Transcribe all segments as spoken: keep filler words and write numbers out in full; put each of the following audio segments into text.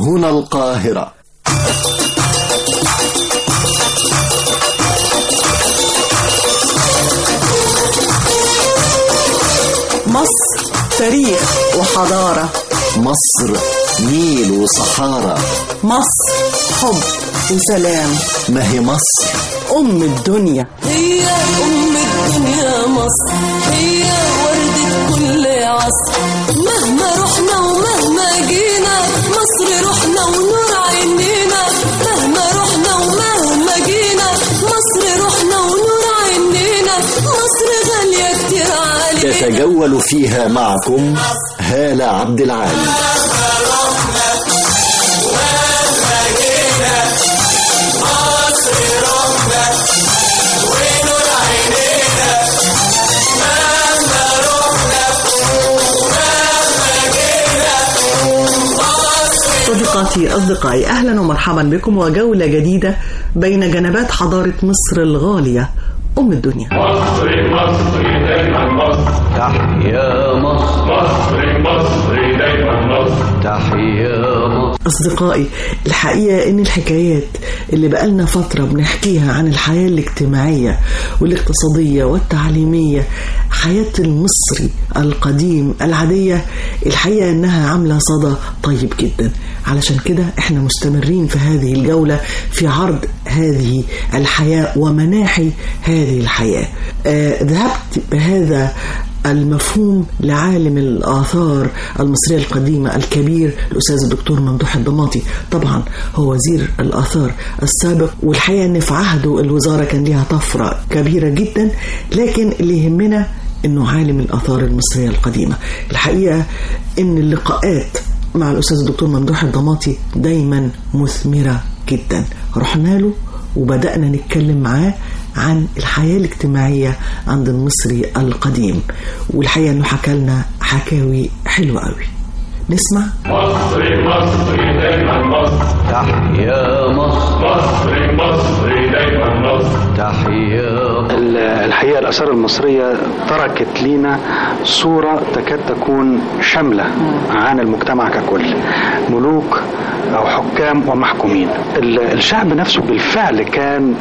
هنا القاهرة. مصر تاريخ وحضارة، مصر نيل وصحارى، مصر حب وسلام. ما هي مصر أم الدنيا، هي أم الدنيا مصر، هي وردة كل عصر. مهما رحنا ومهما جينا مصر رحنا ونور عينينا. مهما رحنا ومهما جينا مصر رحنا ونور عينينا. مصر غالية كتير علينا. تتجول فيها معكم هالة عبد العال. صديقاتي أصدقائي، أهلا ومرحبا بكم وجولة جديدة بين جنبات حضارة مصر الغالية أم الدنيا. مصر مصر دايما مصر، تحيا مصر. مصر مصر دايما مصر، تحيا مصر. أصدقائي، الحقيقة إن الحكايات اللي بقالنا فترة بنحكيها عن الحياة الاجتماعية والاقتصادية والتعليمية، حياة المصري القديم العادية، الحقيقة إنها عاملة صدى طيب جدا. علشان كده إحنا مستمرين في هذه الجولة في عرض هذه الحياة ومناحي هذه الحياة. آه ذهبت بهذا المفهوم لعالم الآثار المصرية القديمة الكبير الأستاذ الدكتور ممدوح الضماطي. طبعا هو وزير الآثار السابق، والحقيقة أن في عهده الوزارة كان لها طفرة كبيرة جدا، لكن اللي يهمنا أنه عالم الآثار المصرية القديمة. الحقيقة أن اللقاءات مع الأستاذ الدكتور ممدوح الضماطي دايما مثمرة جدا. رحنا له وبدأنا نتكلم معاه عن الحياة الاجتماعية عند المصري القديم، والحقيقة أنه حكى لنا حكاوي حلوة قوي. نسمع. مصر مصر دايما مصر، تحيا مصر. مصر مصر دايما مصر، تحيا. الحقيقة الآثار المصرية تركت لنا صورة تكاد تكون شاملة عن المجتمع ككل، ملوك أو حكام ومحكومين. الشعب نفسه بالفعل كان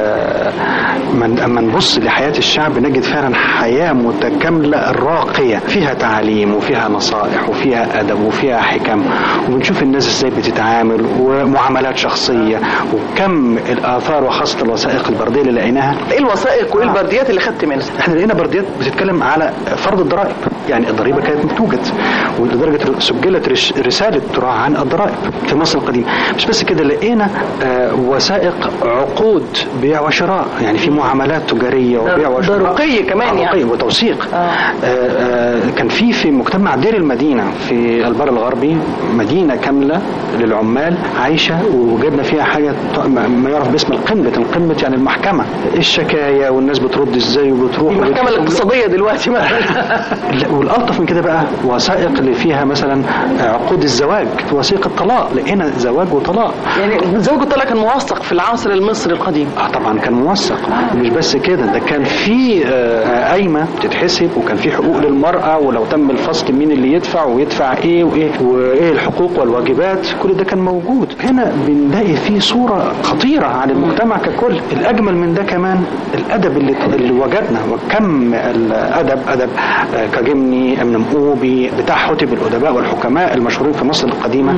من أما نبص لحياة الشعب نجد فعلا حياة متكاملة راقية، فيها تعليم وفيها نصائح وفيها أدب وفيها حكم، وبنشوف الناس ازاي بتتعامل ومعاملات شخصية. وكم الآثار وخاصة الوثائق البردية اللي لقيناها. ايه الوثائق وايه البرديات اللي خدت منها؟ احنا لقينا برديات بتتكلم على فرض الضرائب، يعني الضريبة كانت توجد، ولدرجة سجلت رسالة تراعى عن الضرائب في مصر القديمة. مش بس كده، لقينا آه وثائق عقود بيع وشراء، يعني في معاملات تجارية وبيع وشراء، درقية كمان يعني وتوثيق. آه. آه آه كان في في مجتمع دير المدينة في البر الغربي مدينة كاملة للعمال عايشة، وجدنا فيها حاجة ما يعرف باسم القمة. القمة يعني المحكمة، الشكاية والناس بترد ازاي وبتروح. المحكمة الاقتصادية دلوقتي مثلا. والألطف من كده بقى وثائق اللي فيها مثلا عقود الزواج، وثيقة طلاق، لقينا زواج وطلاق. يعني الزواج والطلاق كان موثق في العصر المصري القديم. اه طبعا كان موثق. مش بس كده، ده كان في قايمة بتتحسب، وكان في حقوق للمرأة، ولو تم الفصل مين اللي يدفع ويدفع ايه وايه وايه الحقوق والواجبات، كل ده كان موجود. هنا بنلاقي فيه صورة خطيرة عن المجتمع ككل. الأجمل من ده كمان الأدب اللي, اللي وجدنا، وكم الأدب، أدب كجمني، ابن مؤوبي، بتاع حتب الأدباء والحكماء المشهورين في مصر القديمة،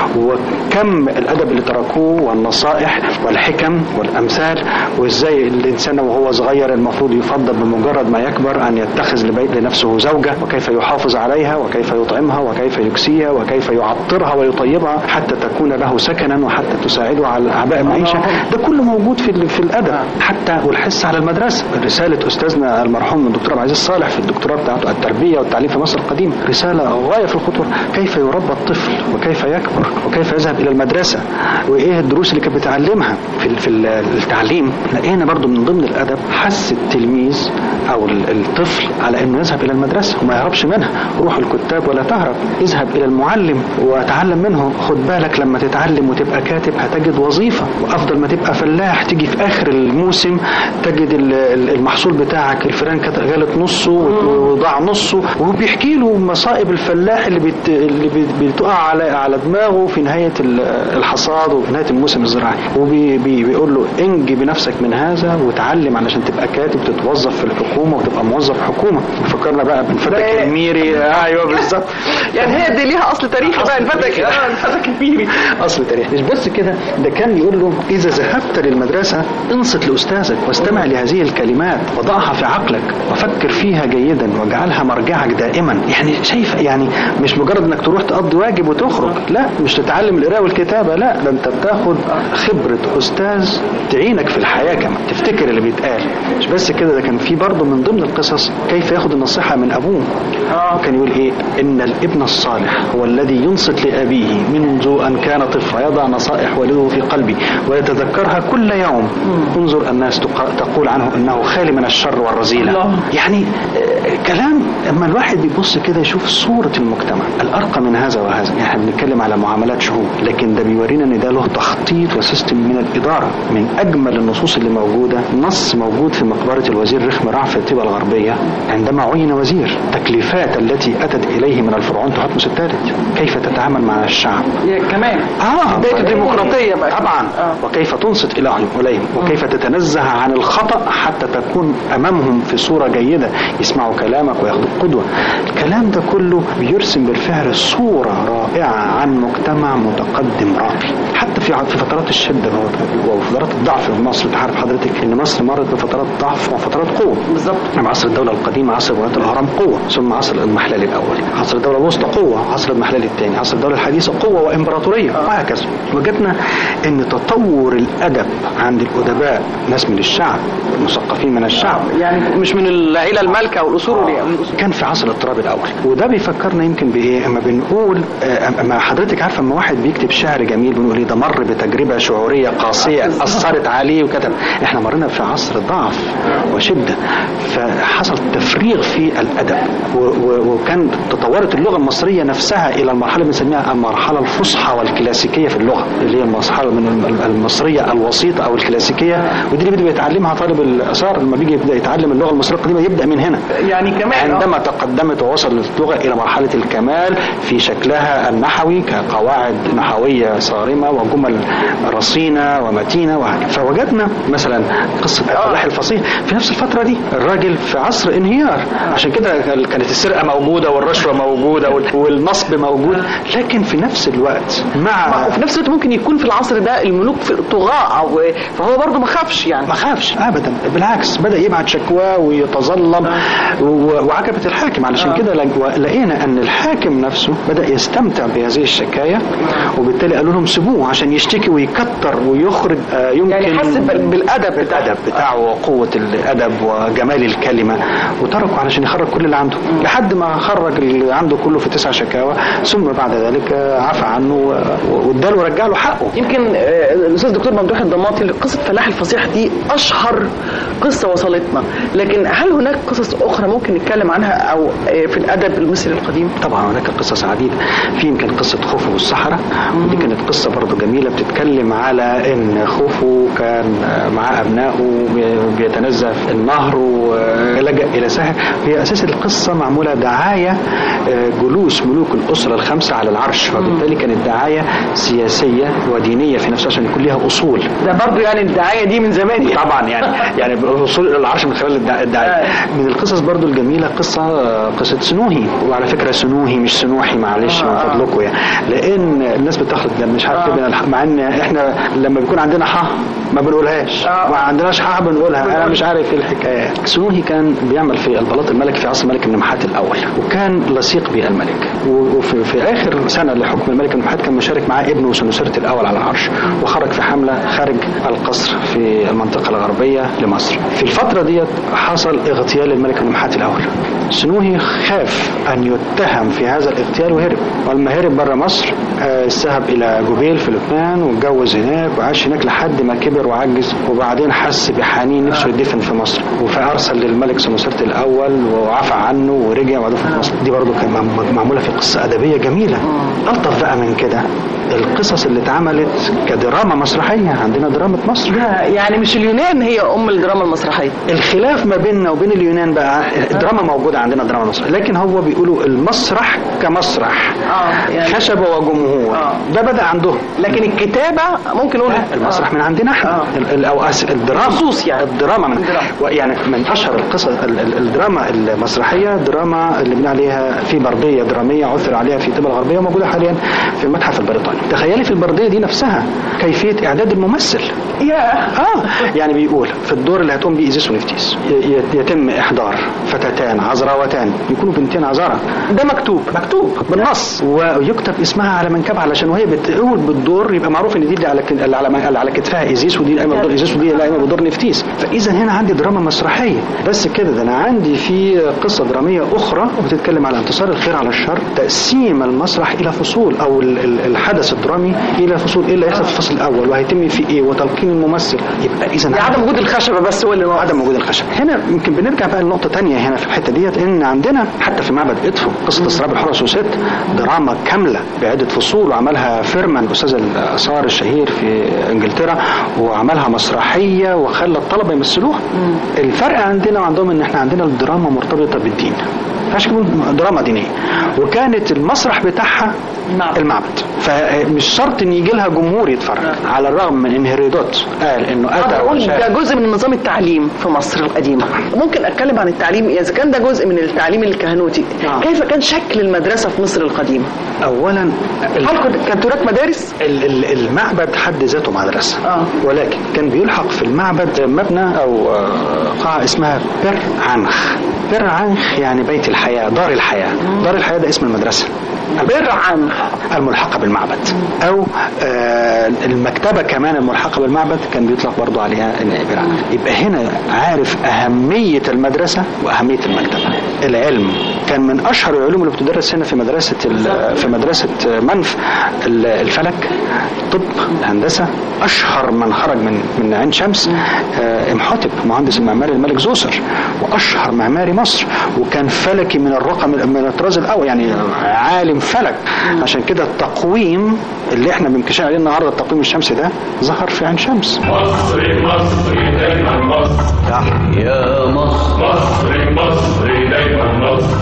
وكم الأدب اللي تركوه والنصائح والحكم والأمثال، وإزاي الإنسان وهو صغير المفروض يفضل بمجرد ما يكبر أن يتخذ لنفسه زوجة، وكيف يحافظ عليها، وكيف يطعمها، وكيف يكسيها، وكيف يعطرها ويطيبها حتى تكون له سكنا وحتى تساعده على أعباء المعيشة. ده كله موجود في في الأدب. حتى والحس على المدرسة، رسالة أستاذنا المرحوم الدكتور عبد العزيز صالح في الدكتوراه بتاعته التربية والتعليم في مصر القديمة، رسالة غاية في الخطورة. كيف يربى الطفل، وكيف يكبر، وكيف يذهب إلى المدرسة، وإيه الدروس اللي كانت بتعلمها في في التعليم. لقينا برضو من ضمن الأدب حث التلميذ أو الطفل على إنه يذهب إلى المدرسة وما يهربش منها. روح الكتاب ولا تهرب، اذهب إلى المعلم وتعلم منه. خد بالك لما تتعلم وتبقى كاتب هتجد وظيفة، وأفضل ما تبقى فلاح تيجي في آخر الموسم تجد المحصول بتاعك الفيران غلت نصه وضاع نصه. وهو بيحكي له مصائب الفلاح اللي بت... اللي بتقع على على دماغه في نهاية نهاية الحصاد ونهاية الموسم الزراعي، وبيقول له انجي بنفسك من هذا وتعلم علشان تبقى كاتب تتوظف في الحكومة وتبقى موظف حكومة. فكرنا بقى بنفتك الميري. ايوه بالظبط. يعني هي دي ليها اصل تاريخي بقى، الفتك الفتك الميري اصل تاريخي. مش بس كده، ده كان يقول له اذا ذهبت للمدرسة انصت لاستاذك واستمع لهذه الكلمات وضعها في عقلك وفكر فيها جيدا واجعلها مرجعك دائما. يعني شايف، يعني مش مجرد انك تروح تقضي واجب وتخرج، لا، مش تتعلم القراءة والكتابة، لا، ده انت بتاخد خبرة استاذ تعينك في الحياة كمان تفتكر اللي بيتقال. مش بس كده، ده كان في برضه من ضمن القصص كيف ياخد النصيحة من ابوه. كان يقول ايه؟ ان الابن الصالح هو الذي ينصت لابيه منذ ان كان طفلا، يضع نصائح والده في قلبي ويتذكرها كل يوم. انظر الناس تقول عنه انه خالي من الشر والرذيلة. يعني كلام اما الواحد بيبص كده يشوف صورة المجتمع الارقى من هذا وهذا. يعني احنا بنتكلم على معاملات شعوب، لكن ده بيورينا ان ده له تخطيط وسيستم من الاداره. من اجمل النصوص اللي موجوده نص موجود في مقبره الوزير رخم رع في الطيبه الغربيه عندما عين وزير، تكليفات التي اتت اليه من الفرعون تحتمس الثالث، كيف تتعامل مع الشعب كمان. اه بدايه الديمقراطيه بقى طبعا. آه. وكيف تنصت اليهم اليهم وكيف تتنزه عن الخطا حتى تكون امامهم في صوره جيده، يسمعوا كلامك وياخذوا قدوه. الكلام ده كله بيرسم بالفعل صوره رائعه عن مجتمع متقدم راقي. حتى في في فترات الشده وفترات الضعف في مصر، تعرف حضرتك ان مصر مرت بفترات ضعف وفترات قوه. بالظبط. عصر الدوله القديمه، عصر بناة الاهرام قوه، ثم عصر الاضمحلال الاول، عصر الدوله الوسطى قوه، عصر الاضمحلال الثاني، عصر الدوله الحديثه قوه وامبراطوريه، وهكذا. وجدنا ان تطور الادب عند الادباء، ناس من الشعب، مثقفين من الشعب، يعني مش من العيله المالكه والاصول دي، كان في عصر الاضطراب الاول. وده بيفكرنا يمكن بايه؟ اما بنقول اما حضرتك عارفه اما واحد بيكتب شعر جميل بنقول ايه؟ ده مر بتجربه شعوريه قاسيه اثرت عليه وكتب. احنا مرينا في عصر ضعف وشده، فحصل تفريغ في الادب، وكان تطورت اللغه المصريه نفسها الى المرحله اللي بنسميها المرحله الفصحى والكلاسيكيه في اللغه، اللي هي المرحله من المصريه الوسيطه او الكلاسيكيه. ودي اللي بيبدا يتعلمها طالب الاثار لما بيجي يبدا يتعلم اللغه المصريه القديمه، يبدا من هنا. يعني كمان عندما تقدمت ووصلت اللغه الى مرحله الكمال في شكلها النحوي كقواعد نحويه صارمه وجمل رصينه ومتينه وهكذا. فوجدنا مثلا قصه الفلاح الفصيح في نفس الفتره دي، الراجل في عصر انهيار، عشان كده كانت السرقه موجوده والرشوه موجوده والنصب موجود، لكن في نفس الوقت مع وفي نفس الوقت ممكن يكون في العصر ده الملوك في طغاة، او فهو برضه ما خافش، يعني ما خافش ابدا، بالعكس بدا يبعت شكوى ويتظلم وعجبت الحاكم. علشان كده لقينا ان الحاكم نفسه بدا يستمتع بهذه الشكايه، وبالتالي قالوا لهم سيبوه عشان يشتكي ويكتر ويخرج. يمكن يعني يحس بالادب بالادب بتاعه وقوه الادب وجمال الكلمه، وتركوا علشان يخرج كل اللي عنده، لحد ما خرج اللي عنده كله في تسع شكاوى، ثم بعد ذلك عفى عنه واداله ورجع له حقه. يمكن الاستاذ الدكتور ممدوح الضماطي قصه فلاح الفصيح دي اشهر قصه وصلتنا، لكن هل هناك قصص اخرى ممكن نتكلم عنها او في الادب المصري القديم؟ طبعا هناك قصص عديده. في يمكن قصه خوفو والصحراء، ودي كانت قصه برضه جميله بتتكلم على ان خوفو كان مع ابنائه بيتنزه في النهر ولجأ الى ساحر. هي اساس القصه معموله دعايه جلوس ملوك الاسره الخمسه على العرش، وبالتالي كانت دعايه سياسيه ودينيه في نفسها عشان يكون لها اصول. ده برضه يعني الدعايه دي من زمان يعني. طبعا يعني يعني الوصول الى العرش من خلال الدعايه. من القصص برضه الجميله قصه قصه سنوهي، وعلى فكره سنوهي مش سنوحي، معلش من فضلكم يعني، لان الناس بتاخد مش عارف كده، مع ان احنا لما بيكون عندنا ح ما بنقولهاش، ما عندناش ح بنقولها. انا مش عارف ايه الحكايه. سنوهي كان بيعمل في البلاط الملكي في عصر الملك النمحات الاول، وكان لصيق بالملك، وفي في اخر سنه لحكم الملك النمحات كان مشارك معاه ابنه سنوسرت الاول على العرش، وخرج في حمله خارج القصر في المنطقه الغربيه لمصر. في الفتره ديت حصل اغتيال الملك النمحات الاول. سنوهي خاف ان يتهم في هذا الاغتيال وهرب، ولما هرب بره مصر ذهب آه الى جوبيل في لبنان واتجوز هناك وعاش هناك لحد ما كبر وعجز، وبعدين حس بحنين نفسه يدفن في مصر، فارسل للملك سنوسرت الاول وعفى عنه ورجع ودفن في مصر. دي برضو كانت معموله في قصه ادبيه جميله. الطف بقى من كده القصص اللي اتعملت كدراما مسرحيه. عندنا دراما مصر، يعني مش اليونان هي ام الدراما المسرحيه. الخلاف ما بيننا وبين اليونان بقى الدراما موجوده عندنا دراما مسرحيه، لكن هو بيقولوا المسرح كمسرح، اه يعني خشبه وجمهور. آه. ده بدا عندهم. لكن الكتابة ممكن نقول المسرح من عندنا احنا. او الدراما خصوص يعني الدراما من يعني من اشهر القصص الدراما المسرحيه، الدراما اللي بنقول عليها في برديه دراميه عثر عليها في الدول الغربيه وموجوده حاليا في المتحف البريطاني. تخيلي في البرديه دي نفسها كيفيه اعداد الممثل. يا اه يعني بيقول في الدور اللي هتقوم بيه ايزيس ونفتيس يتم احضار فتاتان عذراوتان يكونوا بنتين عذراء. ده مكتوب مكتوب بالنص ويكتب اسمها على منكبها علشان وهي بتقول بالدور يبقى معروف ان دي اللي على اللي على, على كتفها ايزيس ودي قايمه بدور ايزيس ودي قايمه بدور نفتيس. فاذا هنا عندي دراما مسرحيه. بس كده ده انا عندي في قصه دراميه اخرى وبتتكلم على انتصار الخير على الشر، تقسيم المسرح الى فصول او الحدث الدرامي الى فصول. ايه اللي هيحصل في الفصل الاول وهيتم في ايه وتلقين الممثل. يبقى اذا عدم وجود الخشبه بس هو اللي عدم وجود الخشبه. هنا يمكن بنرجع بقى لنقطه ثانيه هنا في الحته ديت، ان عندنا حتى في معبد ادفو قصه اسراب الحرس وست دراما كامله بعده فصول وعملها فيرمان استاذ الاثار الشهير في انجلترا وعملها مسرحيه وخلى الطلبه يمثلوها. الفرق عندنا وعندهم ان احنا عندنا الدراما مرتبطه بالدين، مش دراما دينيه، وكانت المسرح بتاعها المعبد. فمش شرط ان يجي لها جمهور يتفرج، على الرغم من ان هيرودوت قال انه اتى ده جزء من نظام التعليم في مصر القديمه. ممكن اتكلم عن التعليم اذا كان ده جزء من التعليم الكهنوتي. آه. كيف كان شكل المدرسه في مصر القديمه؟ اولا هل كانت هناك مدارس؟ المعبد حد ذاته مدرسه. آه. ولكن كان بيلحق في المعبد مبنى او قاعه اسمها بير عنخ. بير عنخ يعني بيت الحياه، دار الحياه. دار الحياه ده اسم المدرسه. بير عنخ الملحقه بالمعبد، او آه المكتبه كمان الملحقه بالمعبد كان بيطلق برضو عليها بير عنخ. يبقى هنا عارف اهميه المدرسه واهميه المكتبه. العلم كان من اشهر العلوم اللي بتدرس هنا في مدرسه في مدرسه منف الفلك، طب، الهندسه. اشهر من خرج من من عين شمس آه امحوتب مهندس المعماري الملك زوسر، واشهر معماري مصر، وكان فلكي من الرقم من الطراز الاول، يعني عالم فلك. عشان كده التقويم اللي احنا بنكشف عليه النهارده التقويم الشمسي ده ظهر في عين شمس. مصري مصري دايما مصر، تحيا مصر. مصري مصري دايما مصر،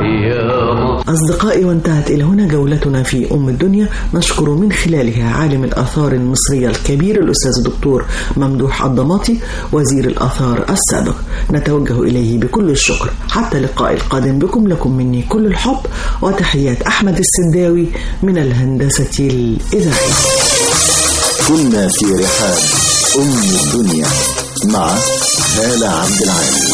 تحيا مصر. أصدقائي، وانتهت إلى هنا جولتنا في أم الدنيا، نشكر من خلالها عالم الآثار المصرية الكبير الأستاذ الدكتور ممدوح الضماطي وزير الآثار السابق. نتوجه إليه بكل الشكر. حتى اللقاء القادم بكم، لكم مني كل الحب وتحيات أحمد السداوي من الهندسة الإذاعية. كنا في رحاب أم الدنيا مع هالة عبد العالي.